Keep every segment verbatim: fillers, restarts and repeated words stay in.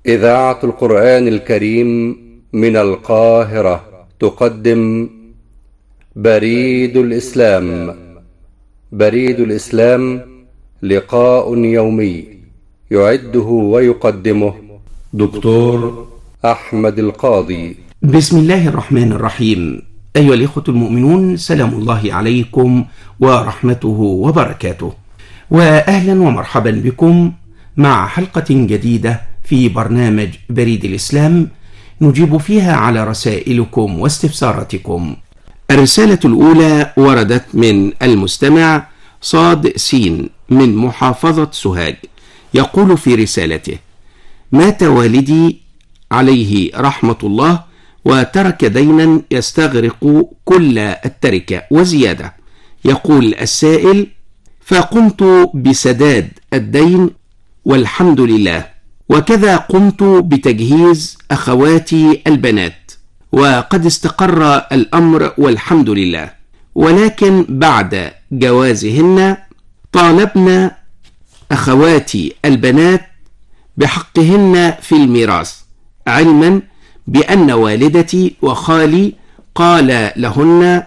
إذاعة القرآن الكريم من القاهرة تقدم بريد الإسلام. بريد الإسلام لقاء يومي يعده ويقدمه دكتور أحمد القاضي. بسم الله الرحمن الرحيم. أيها الإخوة المؤمنون، سلام الله عليكم ورحمته وبركاته، وأهلا ومرحبا بكم مع حلقة جديدة في برنامج بريد الإسلام نجيب فيها على رسائلكم واستفساراتكم. الرسالة الأولى وردت من المستمع صاد سين من محافظة سوهاج، يقول في رسالته: مات والدي عليه رحمة الله وترك دينا يستغرق كل التركة وزيادة. يقول السائل: فقمت بسداد الدين والحمد لله، وكذا قمت بتجهيز أخواتي البنات وقد استقر الأمر والحمد لله، ولكن بعد جوازهن طالبنا أخواتي البنات بحقهن في الميراث، علما بأن والدتي وخالي قال لهن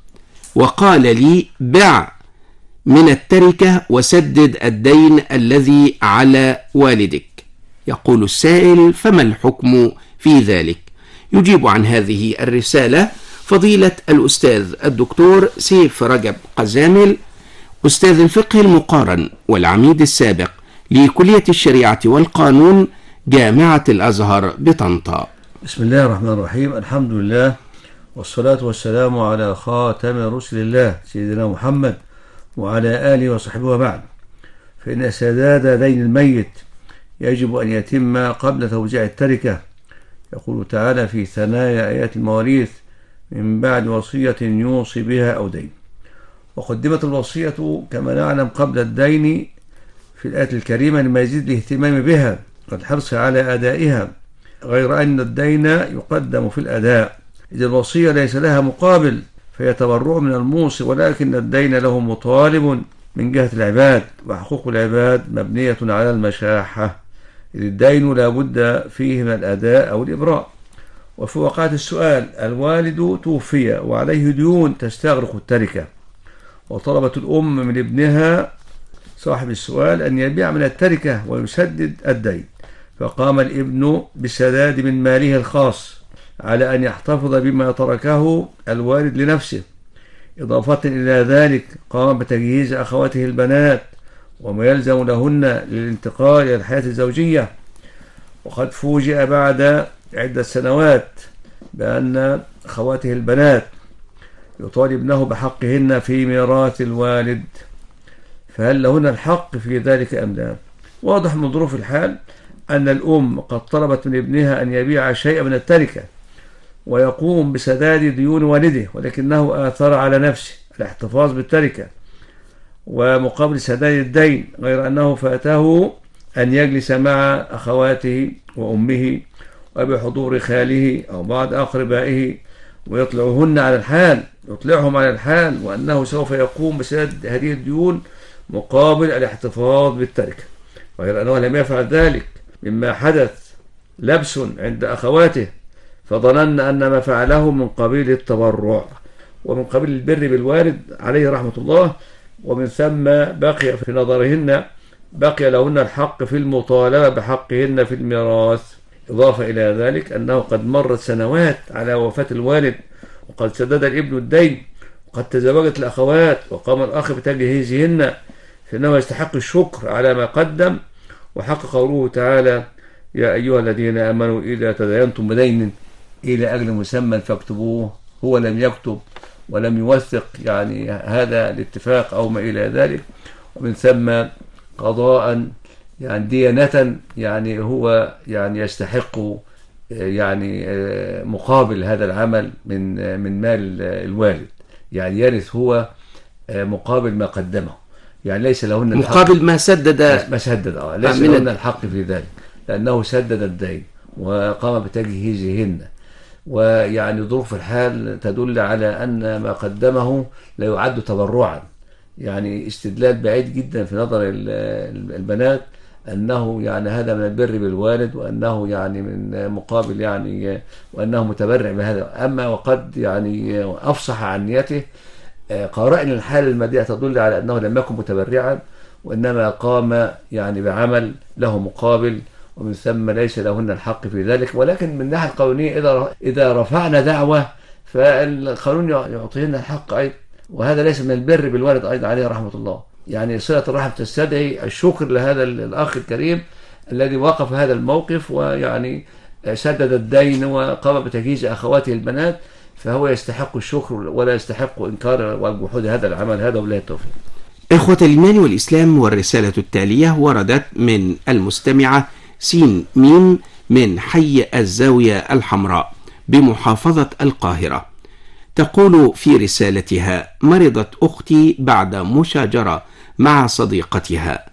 وقال لي: بع من التركة وسدد الدين الذي على والدك. يقول السائل: فما الحكم في ذلك؟ يجيب عن هذه الرسالة فضيلة الأستاذ الدكتور سيف رجب قزامل، أستاذ الفقه المقارن والعميد السابق لكلية الشريعة والقانون جامعة الأزهر بطنطا. بسم الله الرحمن الرحيم. الحمد لله والصلاة والسلام على خاتم رسل الله سيدنا محمد وعلى آله وصحبه وبعد. فإن سداد دين الميت يجب أن يتم قبل توزيع التركة. يقول تعالى في ثنايا آيات المواريث: من بعد وصية يوصي بها أو دين. وقدمت الوصية كما نعلم قبل الدين في الآية الكريمة لما يزيد الاهتمام بها والحرص على أدائها، غير أن الدين يقدم في الأداء، إذا الوصية ليس لها مقابل فهي تبرع من الموصي، ولكن الدين له مطالب من جهة العباد، وحقوق العباد مبنية على المشاحة، إذ الدين لا بد فيه من الأداء أو الإبراء. وفي وقعة السؤال: الوالد توفي وعليه ديون تستغرق التركة، وطلبت الأم من ابنها صاحب السؤال أن يبيع من التركة ويسدد الدين، فقام الابن بالسداد من ماله الخاص على أن يحتفظ بما تركه الوالد لنفسه. إضافة إلى ذلك قام بتجهيز أخواته البنات وما يلزم لهن للانتقال إلى الحياة الزوجية. وقد فوجئ بعد عدة سنوات بأن أخواته البنات يطالبنه بحقهن في ميراث الوالد، فهل لهن الحق في ذلك أم لا؟ واضح من ظروف الحال أن الأم قد طلبت من ابنها أن يبيع شيئا من التركة ويقوم بسداد ديون والده، ولكنه آثر على نفسه الاحتفاظ بالتركة ومقابل سداد الدين، غير أنه فاته أن يجلس مع أخواته وأمه وبحضور خاله أو بعض أقربائه ويطلعهن على الحال يطلعهم على الحال وأنه سوف يقوم بسداد هذه الديون مقابل الاحتفاظ بالتركة، غير أنه لم يفعل ذلك، مما حدث لبس عند أخواته، فظنن أن ما فعله من قبيل التبرع ومن قبيل البر بالوالد عليه رحمة الله، ومن ثم بقي في نظرهن بقي لهن الحق في المطالبة بحقهن في الميراث. إضافة إلى ذلك أنه قد مرت سنوات على وفاة الوالد وقد سدد الابن الدين وقد تزوجت الأخوات وقام الأخ بتجهيزهن، فإنه يستحق الشكر على ما قدم. وحق قوله تعالى: يا أيها الذين آمنوا إذا تداينتم بدين إلى أجل مسمى فاكتبوه. هو لم يكتب ولم يوثق يعني هذا الاتفاق أو ما إلى ذلك، ومن ثم قضاء يعني ديانة يعني هو يعني يستحق يعني مقابل هذا العمل من من مال الوالد، يعني يرث هو مقابل ما قدمه، يعني ليس لهن مقابل ما سدد ما سدد اه ليس لهن الحق في ذلك، لأنه سدد الدين وقام بتجهيزهن. ويعني ظروف الحال تدل على أن ما قدمه لا يعد تبرعا، يعني استدلال بعيد جدا في نظر البنات أنه يعني هذا من البر بالوالد، وأنه يعني من مقابل يعني وأنه متبرع بهذا. أما وقد يعني أفصح عن نيته، قرائن الحالة المادية تدل على أنه لم يكن متبرعا، وإنما قام يعني بعمل له مقابل، ومن ثم ليس لهن الحق في ذلك. ولكن من الناحية القانونية إذا إذا رفعنا دعوة فالقانون يعطينا الحق أيضا، وهذا ليس من البر بالوالد أيضا عليه رحمة الله. يعني صلة الرحم تستدعي الشكر لهذا الأخ الكريم الذي وقف هذا الموقف، ويعني سدد الدين وقام بتجهيز أخواته البنات، فهو يستحق الشكر ولا يستحق إنكار والجحود هذا العمل هذا، وبالله التوفيق. إخوة الإيمان والإسلام، والرسالة التالية وردت من المستمعة سين ميم من حي الزاوية الحمراء بمحافظة القاهرة. تقول في رسالتها: مرضت أختي بعد مشاجرة مع صديقتها،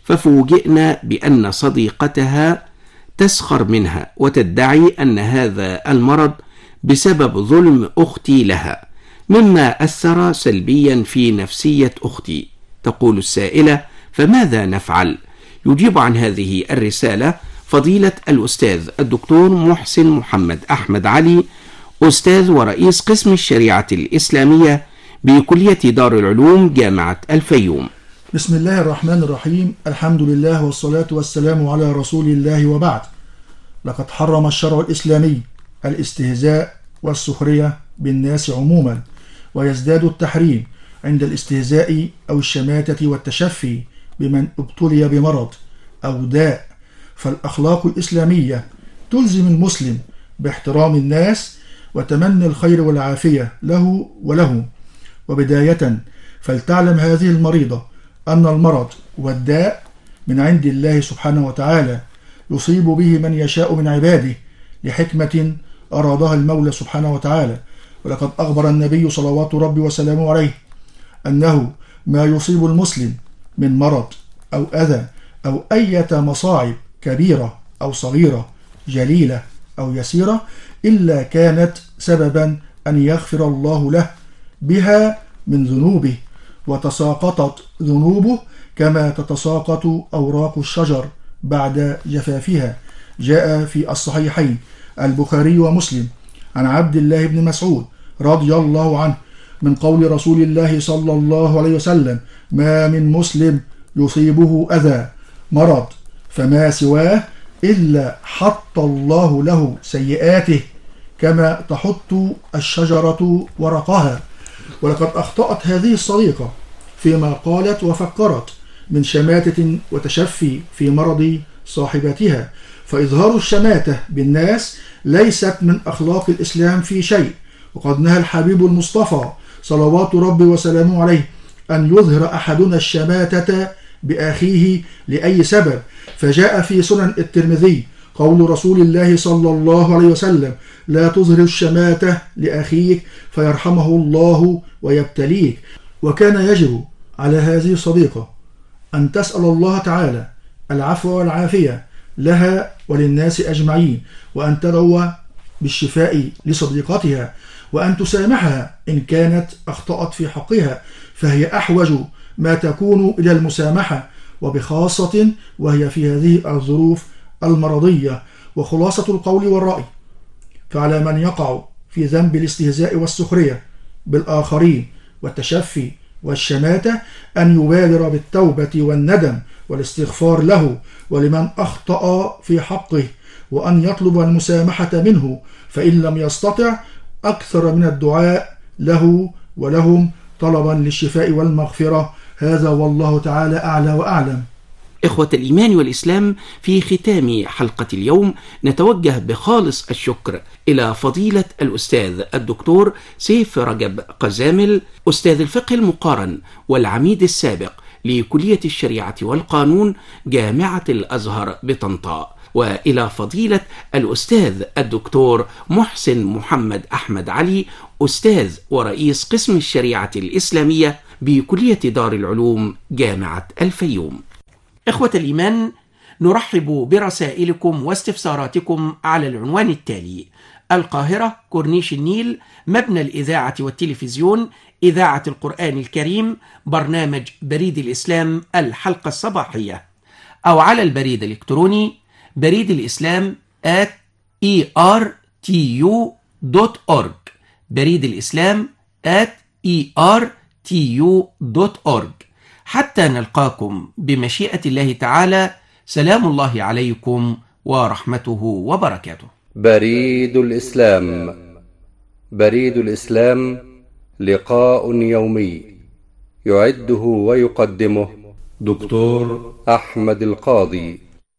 ففوجئنا بأن صديقتها تسخر منها وتدعي أن هذا المرض بسبب ظلم أختي لها، مما أثر سلبيا في نفسية أختي. تقول السائلة: فماذا نفعل؟ يجيب عن هذه الرسالة فضيلة الأستاذ الدكتور محسن محمد أحمد علي، أستاذ ورئيس قسم الشريعة الإسلامية بكلية دار العلوم جامعة الفيوم. بسم الله الرحمن الرحيم، الحمد لله والصلاة والسلام على رسول الله، وبعد. لقد حرم الشرع الإسلامي الاستهزاء والسخرية بالناس عموما، ويزداد التحريم عند الاستهزاء أو الشماتة والتشفي بمن ابتلي بمرض أو داء. فالأخلاق الإسلامية تلزم المسلم باحترام الناس وتمني الخير والعافية له ولهم. وبداية فلتعلم هذه المريضة أن المرض والداء من عند الله سبحانه وتعالى، يصيب به من يشاء من عباده لحكمة أرادها المولى سبحانه وتعالى. ولقد أخبر النبي صلوات ربي وسلامه عليه أنه ما يصيب المسلم من مرض أو أذى أو أية مصاعب كبيرة أو صغيرة، جليلة أو يسيرة، إلا كانت سببا أن يغفر الله له بها من ذنوبه، وتساقطت ذنوبه كما تتساقط أوراق الشجر بعد جفافها. جاء في الصحيحين البخاري ومسلم عن عبد الله بن مسعود رضي الله عنه من قول رسول الله صلى الله عليه وسلم: ما من مسلم يصيبه أذى مرض فما سواه إلا حط الله له سيئاته كما تحط الشجرة ورقها. ولقد أخطأت هذه الصديقة فيما قالت وفكرت من شماتة وتشفي في مرض صاحبتها، فإظهار الشماتة بالناس ليست من أخلاق الإسلام في شيء. وقد نهى الحبيب المصطفى صلوات ربي وسلامه عليه أن يظهر أحدنا الشماتة بأخيه لأي سبب، فجاء في سنن الترمذي قول رسول الله صلى الله عليه وسلم: لا تظهر الشماتة لأخيك فيرحمه الله ويبتليك. وكان يجب على هذه الصديقة أن تسأل الله تعالى العفو والعافية لها وللناس أجمعين، وأن تدعو بالشفاء لصديقتها، وأن تسامحها إن كانت أخطأت في حقها، فهي أحوج ما تكون إلى المسامحة، وبخاصة وهي في هذه الظروف المرضية. وخلاصة القول والرأي، فعلى من يقع في ذنب الاستهزاء والسخرية بالآخرين والتشفي والشماتة أن يبادر بالتوبة والندم والاستغفار له ولمن أخطأ في حقه، وأن يطلب المسامحة منه، فإن لم يستطع أكثر من الدعاء له ولهم طلبا للشفاء والمغفرة. هذا والله تعالى أعلى وأعلم. إخوة الإيمان والإسلام، في ختام حلقة اليوم نتوجه بخالص الشكر إلى فضيلة الأستاذ الدكتور سيف رجب قزامل، أستاذ الفقه المقارن والعميد السابق لكلية الشريعة والقانون جامعة الأزهر بطنطا، وإلى فضيلة الأستاذ الدكتور محسن محمد أحمد علي، أستاذ ورئيس قسم الشريعة الإسلامية بكلية دار العلوم جامعة الفيوم. إخوة الإيمان، نرحب برسائلكم واستفساراتكم على العنوان التالي: القاهرة، كورنيش النيل، مبنى الإذاعة والتلفزيون، إذاعة القرآن الكريم، برنامج بريد الإسلام، الحلقة الصباحية. أو على البريد الإلكتروني بريد الإسلام at e r t u dot org بريد الإسلام at e r t u dot org. حتى نلقاكم بمشيئة الله تعالى، سلام الله عليكم ورحمته وبركاته. بريد الإسلام. بريد الإسلام لقاء يومي يعده ويقدمه دكتور أحمد القاضي.